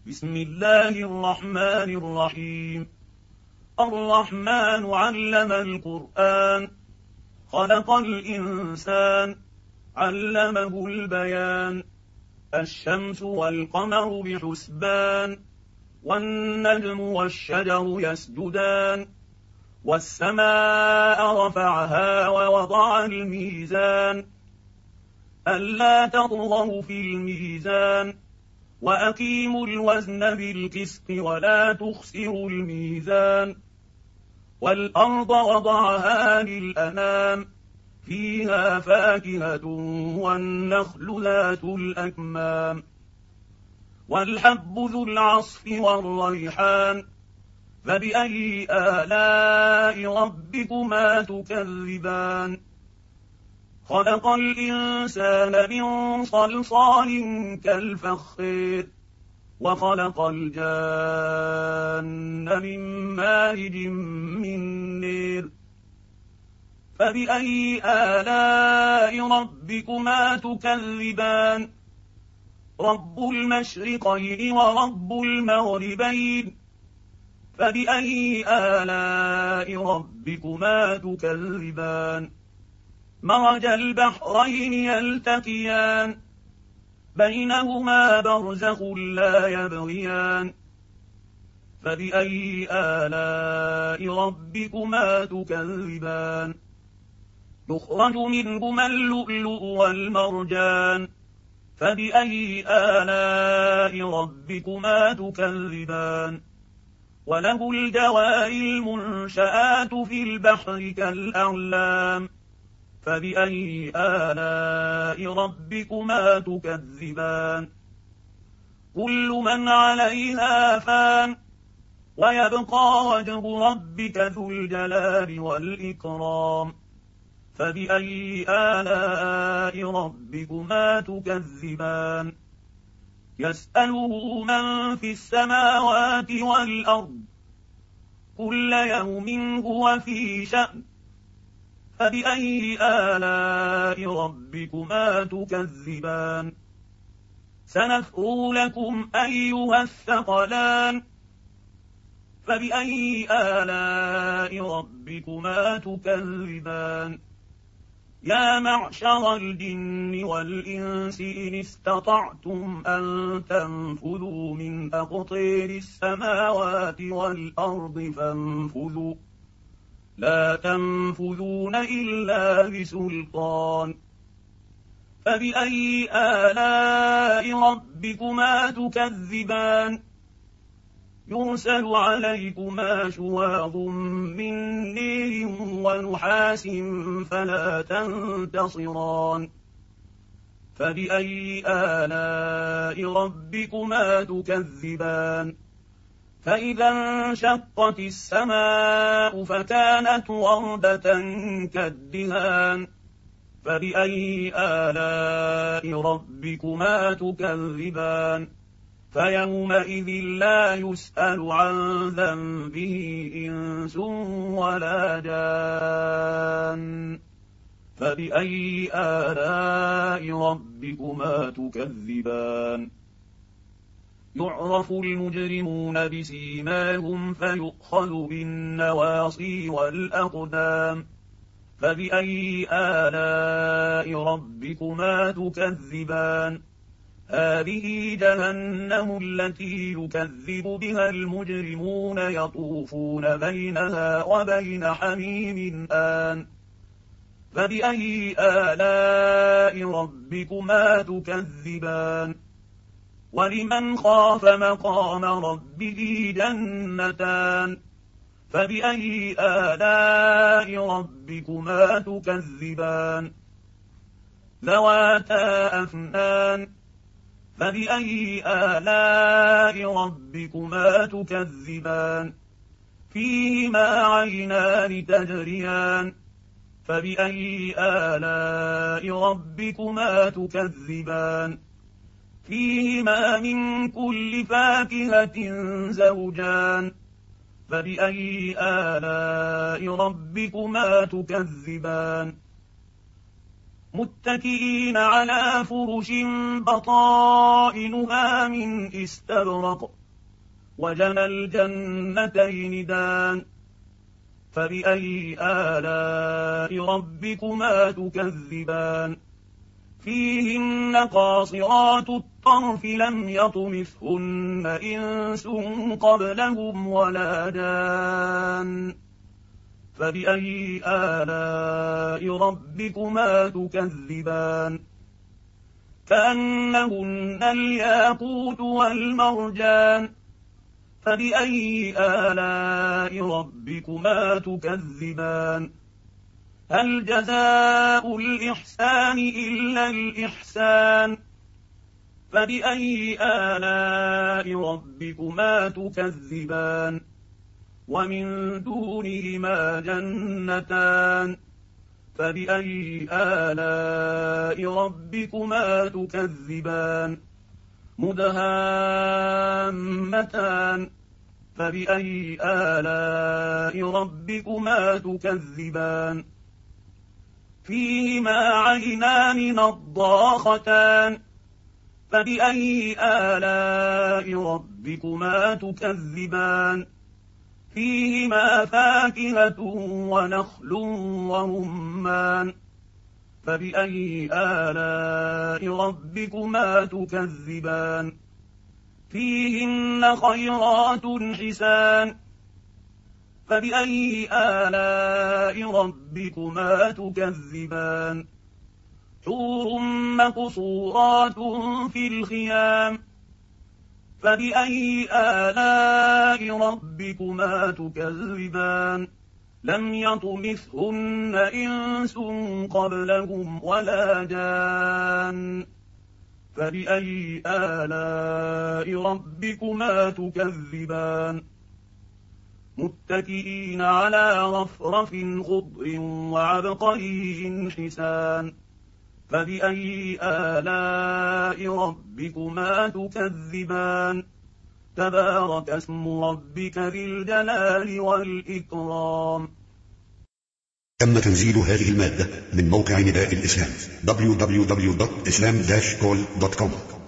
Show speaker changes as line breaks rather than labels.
بسم الله الرحمن الرحيم. الرحمن علم القرآن، خلق الإنسان، علمه البيان. الشمس والقمر بحسبان، والنجم والشجر يسجدان. والسماء رفعها ووضع الميزان، ألا تطغوا في الميزان، وأقيموا الوزن بالقسط ولا تخسروا الميزان. والأرض وضعها للأنام، فيها فاكهة والنخل ذات الأكمام. والحب ذو العصف والريحان، فبأي آلاء ربكما تكذبان. خلق الإنسان من صلصال كالفخار، وخلق الجان من مارج من نار. فبأي آلاء ربكما تكذبان. رب المشرقين ورب المغربين، فبأي آلاء ربكما تكذبان. مرج البحرين يلتقيان، بينهما برزخ لا يبغيان. فبأي آلاء ربكما تكذبان. يخرج منهما اللؤلؤ والمرجان، فبأي آلاء ربكما تكذبان. وله الجوار المنشآت في البحر كالأعلام، فبأي آلاء ربكما تكذبان. كل من عليها فان، ويبقى وجه ربك ذو الجلال والإكرام. فبأي آلاء ربكما تكذبان. يسأله من في السماوات والأرض، كل يوم هو في شأن. فبأي آلاء ربكما تكذبان. سنفرغ لكم أيها الثقلان، فبأي آلاء ربكما تكذبان. يا معشر الجن والإنس إن استطعتم أن تنفذوا من أقطار السماوات والأرض فانفذوا، لا تنفذون إلا بسلطان. فبأي آلاء ربكما تكذبان. يرسل عليكما شواظ من نير ونحاس فلا تنتصران. فبأي آلاء ربكما تكذبان. فإذا انشقت السماء فكانت وردة كالدهان. فبأي آلاء ربكما تكذبان. فيومئذ لا يسأل عن ذنبه إنس ولا جان. فبأي آلاء ربكما تكذبان. يعرف المجرمون بسيماهم فيؤخذ بالنواصي والأقدام. فبأي آلاء ربكما تكذبان. هذه جهنم التي يكذب بها المجرمون، يطوفون بينها وبين حميم آن. فبأي آلاء ربكما تكذبان. ولمن خاف مقام ربه جنتان. فبأي آلاء ربكما تكذبان. ذواتا أفنان. فبأي آلاء ربكما تكذبان. فيهما عينان تجريان. فبأي آلاء ربكما تكذبان. فيهما من كل فاكهة زوجان. فبأي آلاء ربكما تكذبان. متكئين على فرش بطائنها من استبرق وجنى الجنتين دان فبأي آلاء ربكما تكذبان فيهن قاصرات الطرف لم يطمثهن إنس قبلهم ولا جان فبأي آلاء ربكما تكذبان كأنهن الياقوت والمرجان فبأي آلاء ربكما تكذبان هل جزاء الإحسان إلا الإحسان فبأي آلاء ربكما تكذبان ومن دونهما جنتان فبأي آلاء ربكما تكذبان مدهامتان فبأي آلاء ربكما تكذبان فيهما عينان نضاختان فبأي آلاء ربكما تكذبان فيهما فاكهة ونخل ورمان فبأي آلاء ربكما تكذبان فيهن خيرات حسان فبأي آلاء ربكما تكذبان حور مقصورات في الخيام فبأي آلاء ربكما تكذبان لم يطمثهن إنس قبلهم ولا جان فبأي آلاء ربكما تكذبان متكئين على رفرف خضر وعبقري حسان فبأي آلاء ربكما تكذبان تبارك اسم ربك ذي الجلال والإكرام.
تم تنزيل هذه المادة من موقع نداء الإسلام www.islam-call.com